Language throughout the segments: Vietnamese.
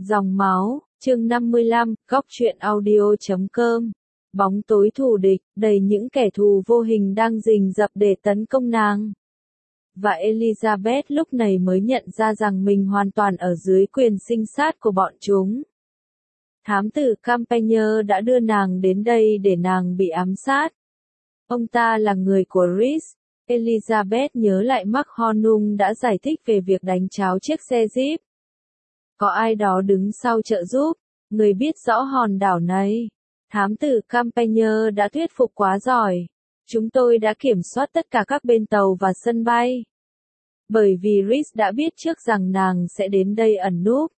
Dòng máu, chương 55, góc truyện audio.com. Bóng tối thù địch, đầy những kẻ thù vô hình đang rình rập để tấn công nàng. Và Elizabeth lúc này mới nhận ra rằng mình hoàn toàn ở dưới quyền sinh sát của bọn chúng. Thám tử Campagner đã đưa nàng đến đây để nàng bị ám sát. Ông ta là người của Rhys. Elizabeth nhớ lại Mark Hornung đã giải thích về việc đánh tráo chiếc xe Jeep. Có ai đó đứng sau trợ giúp, người biết rõ hòn đảo này. Thám tử Campagner đã thuyết phục quá giỏi. Chúng tôi đã kiểm soát tất cả các bên tàu và sân bay. Bởi vì Rhys đã biết trước rằng nàng sẽ đến đây ẩn núp.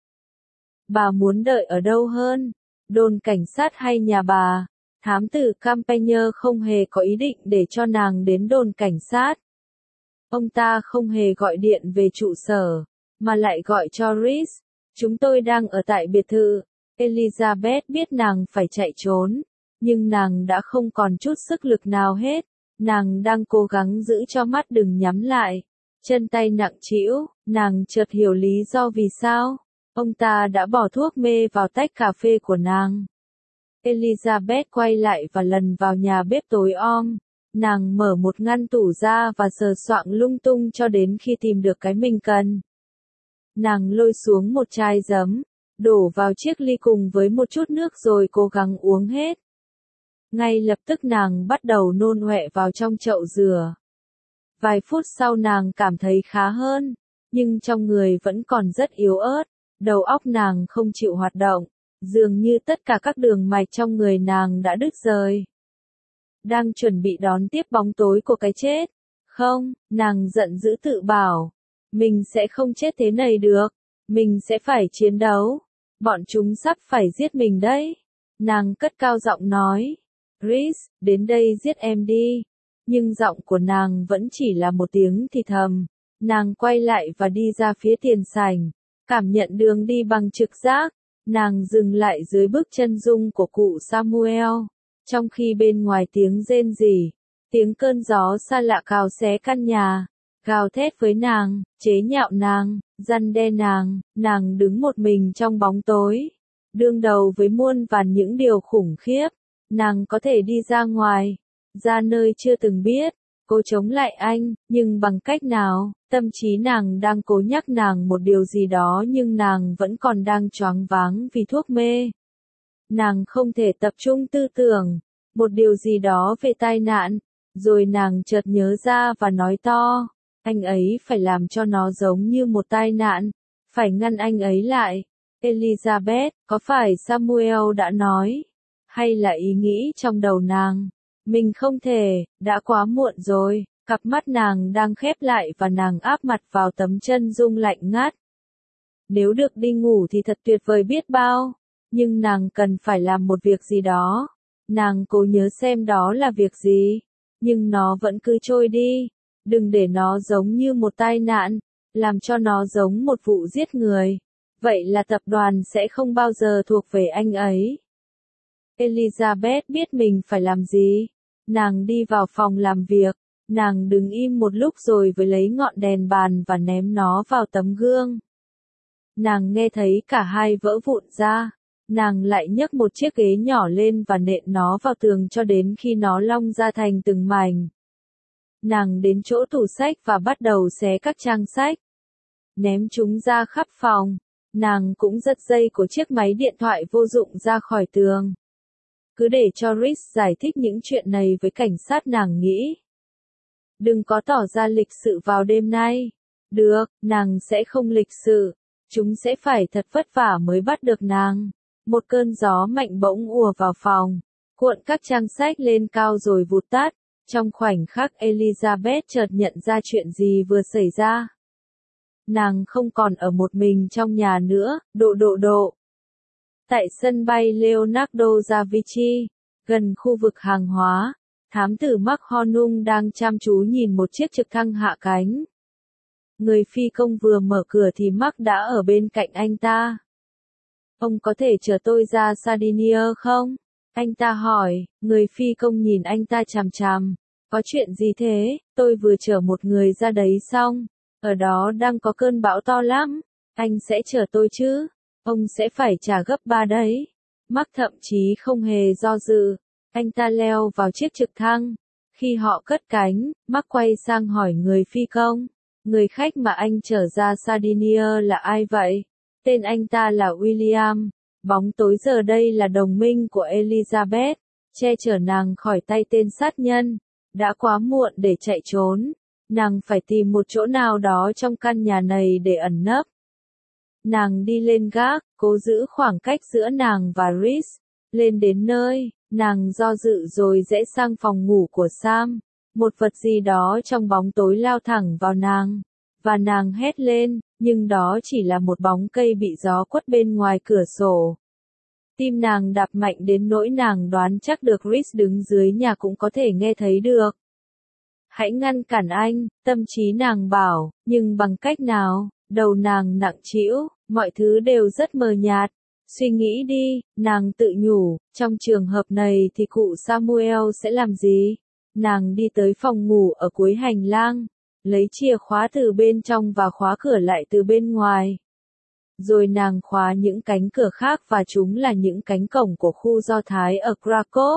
Bà muốn đợi ở đâu hơn? Đồn cảnh sát hay nhà bà? Thám tử Campagner không hề có ý định để cho nàng đến đồn cảnh sát. Ông ta không hề gọi điện về trụ sở, mà lại gọi cho Rhys. Chúng tôi đang ở tại biệt thự. Elizabeth biết nàng phải chạy trốn, nhưng nàng đã không còn chút sức lực nào hết. Nàng đang cố gắng giữ cho mắt đừng nhắm lại. Chân tay nặng trĩu, nàng chợt hiểu lý do vì sao ông ta đã bỏ thuốc mê vào tách cà phê của nàng. Elizabeth quay lại và lần vào nhà bếp tối om. Nàng mở một ngăn tủ ra và sờ soạng lung tung cho đến khi tìm được cái mình cần. Nàng lôi xuống một chai giấm, đổ vào chiếc ly cùng với một chút nước rồi cố gắng uống hết. Ngay lập tức nàng bắt đầu nôn ọe vào trong chậu dừa. Vài phút sau nàng cảm thấy khá hơn, nhưng trong người vẫn còn rất yếu ớt, đầu óc nàng không chịu hoạt động, dường như tất cả các đường mạch trong người nàng đã đứt rời. Đang chuẩn bị đón tiếp bóng tối của cái chết. Không, nàng giận dữ tự bảo. Mình sẽ không chết thế này được. Mình sẽ phải chiến đấu. Bọn chúng sắp phải giết mình đấy. Nàng cất cao giọng nói. Rhys, đến đây giết em đi. Nhưng giọng của nàng vẫn chỉ là một tiếng thì thầm. Nàng quay lại và đi ra phía tiền sảnh. Cảm nhận đường đi bằng trực giác. Nàng dừng lại dưới bước chân rung của cụ Samuel. Trong khi bên ngoài tiếng rên rỉ, tiếng cơn gió xa lạ cào xé căn nhà, gào thét với nàng, chế nhạo nàng, răn đe nàng đứng một mình trong bóng tối, đương đầu với muôn vàn những điều khủng khiếp. Nàng có thể đi ra ngoài, ra nơi chưa từng biết, cố chống lại anh, nhưng bằng cách nào? Tâm trí nàng đang cố nhắc nàng một điều gì đó nhưng nàng vẫn còn đang choáng váng vì thuốc mê. Nàng không thể tập trung tư tưởng, một điều gì đó về tai nạn, rồi nàng chợt nhớ ra và nói to, anh ấy phải làm cho nó giống như một tai nạn, phải ngăn anh ấy lại. Elizabeth, có phải Samuel đã nói, hay là ý nghĩ trong đầu nàng? Mình không thể, đã quá muộn rồi. Cặp mắt nàng đang khép lại và nàng áp mặt vào tấm chân dung lạnh ngắt. Nếu được đi ngủ thì thật tuyệt vời biết bao. Nhưng nàng cần phải làm một việc gì đó. Nàng cố nhớ xem đó là việc gì. Nhưng nó vẫn cứ trôi đi. Đừng để nó giống như một tai nạn. Làm cho nó giống một vụ giết người. Vậy là tập đoàn sẽ không bao giờ thuộc về anh ấy. Elizabeth biết mình phải làm gì. Nàng đi vào phòng làm việc. Nàng đứng im một lúc rồi với lấy ngọn đèn bàn và ném nó vào tấm gương. Nàng nghe thấy cả hai vỡ vụn ra. Nàng lại nhấc một chiếc ghế nhỏ lên và nện nó vào tường cho đến khi nó long ra thành từng mảnh. Nàng đến chỗ tủ sách và bắt đầu xé các trang sách. Ném chúng ra khắp phòng. Nàng cũng giật dây của chiếc máy điện thoại vô dụng ra khỏi tường. Cứ để cho Rhys giải thích những chuyện này với cảnh sát nàng nghĩ. Đừng có tỏ ra lịch sự vào đêm nay. Được, nàng sẽ không lịch sự. Chúng sẽ phải thật vất vả mới bắt được nàng. Một cơn gió mạnh bỗng ùa vào phòng, cuộn các trang sách lên cao rồi vụt tắt. Trong khoảnh khắc Elizabeth chợt nhận ra chuyện gì vừa xảy ra. Nàng không còn ở một mình trong nhà nữa, độ. Tại sân bay Leonardo da Vinci, gần khu vực hàng hóa, thám tử Mark Hornung đang chăm chú nhìn một chiếc trực thăng hạ cánh. Người phi công vừa mở cửa thì Mark đã ở bên cạnh anh ta. Ông có thể chở tôi ra Sardinia không? Anh ta hỏi, người phi công nhìn anh ta chằm chằm. Có chuyện gì thế? Tôi vừa chở một người ra đấy xong. Ở đó đang có cơn bão to lắm. Anh sẽ chở tôi chứ? Ông sẽ phải trả gấp 3 đấy. Mark thậm chí không hề do dự. Anh ta leo vào chiếc trực thăng. Khi họ cất cánh, Mark quay sang hỏi người phi công. Người khách mà anh chở ra Sardinia là ai vậy? Tên anh ta là William. Bóng tối giờ đây là đồng minh của Elizabeth, che chở nàng khỏi tay tên sát nhân. Đã quá muộn để chạy trốn. Nàng phải tìm một chỗ nào đó trong căn nhà này để ẩn nấp. Nàng đi lên gác, cố giữ khoảng cách giữa nàng và Rhys. Lên đến nơi, nàng do dự rồi rẽ sang phòng ngủ của Sam. Một vật gì đó trong bóng tối lao thẳng vào nàng. Và nàng hét lên, nhưng đó chỉ là một bóng cây bị gió quất bên ngoài cửa sổ. Tim nàng đập mạnh đến nỗi nàng đoán chắc được Rhys đứng dưới nhà cũng có thể nghe thấy được. Hãy ngăn cản anh, tâm trí nàng bảo, nhưng bằng cách nào? Đầu nàng nặng trĩu, mọi thứ đều rất mờ nhạt. Suy nghĩ đi, nàng tự nhủ, trong trường hợp này thì cụ Samuel sẽ làm gì? Nàng đi tới phòng ngủ ở cuối hành lang, lấy chìa khóa từ bên trong và khóa cửa lại từ bên ngoài. Rồi nàng khóa những cánh cửa khác và chúng là những cánh cổng của khu Do Thái ở Krakow.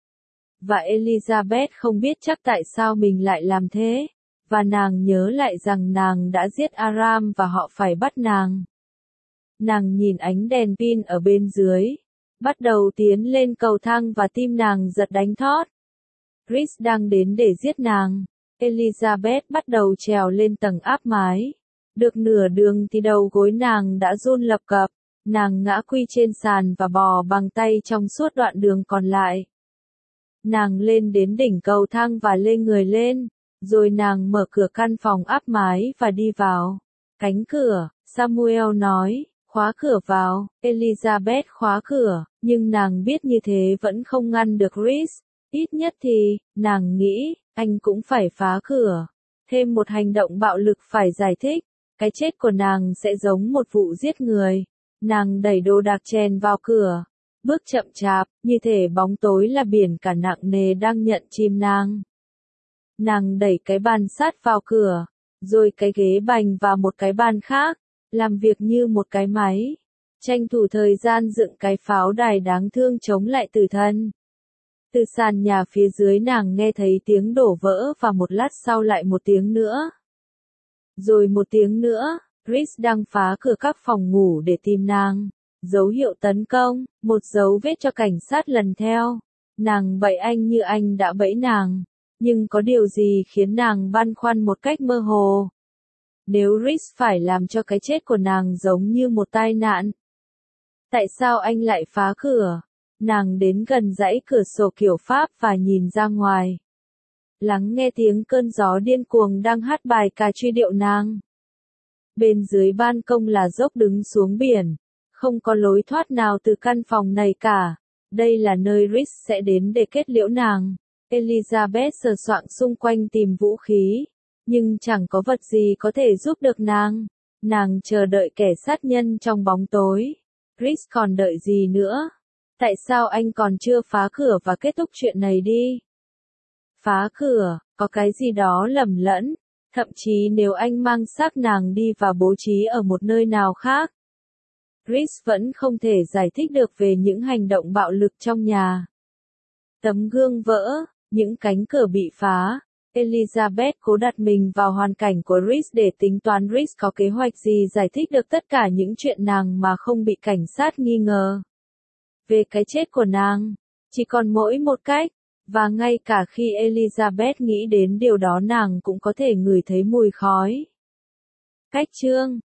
Và Elizabeth không biết chắc tại sao mình lại làm thế. Và nàng nhớ lại rằng nàng đã giết Aram và họ phải bắt nàng. Nàng nhìn ánh đèn pin ở bên dưới. Bắt đầu tiến lên cầu thang và tim nàng giật đánh thót. Rhys đang đến để giết nàng. Elizabeth bắt đầu trèo lên tầng áp mái. Được nửa đường thì đầu gối nàng đã run lập cập. Nàng ngã quy trên sàn và bò bằng tay trong suốt đoạn đường còn lại. Nàng lên đến đỉnh cầu thang và lê người lên. Rồi nàng mở cửa căn phòng áp mái và đi vào. Cánh cửa, Samuel nói, khóa cửa vào. Elizabeth khóa cửa, nhưng nàng biết như thế vẫn không ngăn được Rhys. Ít nhất thì, nàng nghĩ, anh cũng phải phá cửa. Thêm một hành động bạo lực phải giải thích. Cái chết của nàng sẽ giống một vụ giết người. Nàng đẩy đồ đạc chèn vào cửa. Bước chậm chạp, như thể bóng tối là biển cả nặng nề đang nhận chìm nàng. Nàng đẩy cái bàn sát vào cửa, rồi cái ghế bành vào một cái bàn khác, làm việc như một cái máy. Tranh thủ thời gian dựng cái pháo đài đáng thương chống lại tử thần. Từ sàn nhà phía dưới nàng nghe thấy tiếng đổ vỡ và một lát sau lại một tiếng nữa. Rồi một tiếng nữa, Rhys đang phá cửa các phòng ngủ để tìm nàng. Dấu hiệu tấn công, một dấu vết cho cảnh sát lần theo. Nàng bẫy anh như anh đã bẫy nàng. Nhưng có điều gì khiến nàng băn khoăn một cách mơ hồ? Nếu Rhys phải làm cho cái chết của nàng giống như một tai nạn. Tại sao anh lại phá cửa? Nàng đến gần dãy cửa sổ kiểu Pháp và nhìn ra ngoài. Lắng nghe tiếng cơn gió điên cuồng đang hát bài ca truy điệu nàng. Bên dưới ban công là dốc đứng xuống biển. Không có lối thoát nào từ căn phòng này cả. Đây là nơi Rhys sẽ đến để kết liễu nàng. Elizabeth sờ soạng xung quanh tìm vũ khí. Nhưng chẳng có vật gì có thể giúp được nàng. Nàng chờ đợi kẻ sát nhân trong bóng tối. Rhys còn đợi gì nữa? Tại sao anh còn chưa phá cửa và kết thúc chuyện này đi? Phá cửa, có cái gì đó lầm lẫn. Thậm chí nếu anh mang xác nàng đi và bố trí ở một nơi nào khác. Rhys vẫn không thể giải thích được về những hành động bạo lực trong nhà. Tấm gương vỡ, những cánh cửa bị phá. Elizabeth cố đặt mình vào hoàn cảnh của Rhys để tính toán Rhys có kế hoạch gì giải thích được tất cả những chuyện nàng mà không bị cảnh sát nghi ngờ. Về cái chết của nàng, chỉ còn mỗi một cách, và ngay cả khi Elizabeth nghĩ đến điều đó nàng cũng có thể ngửi thấy mùi khói. Cách chương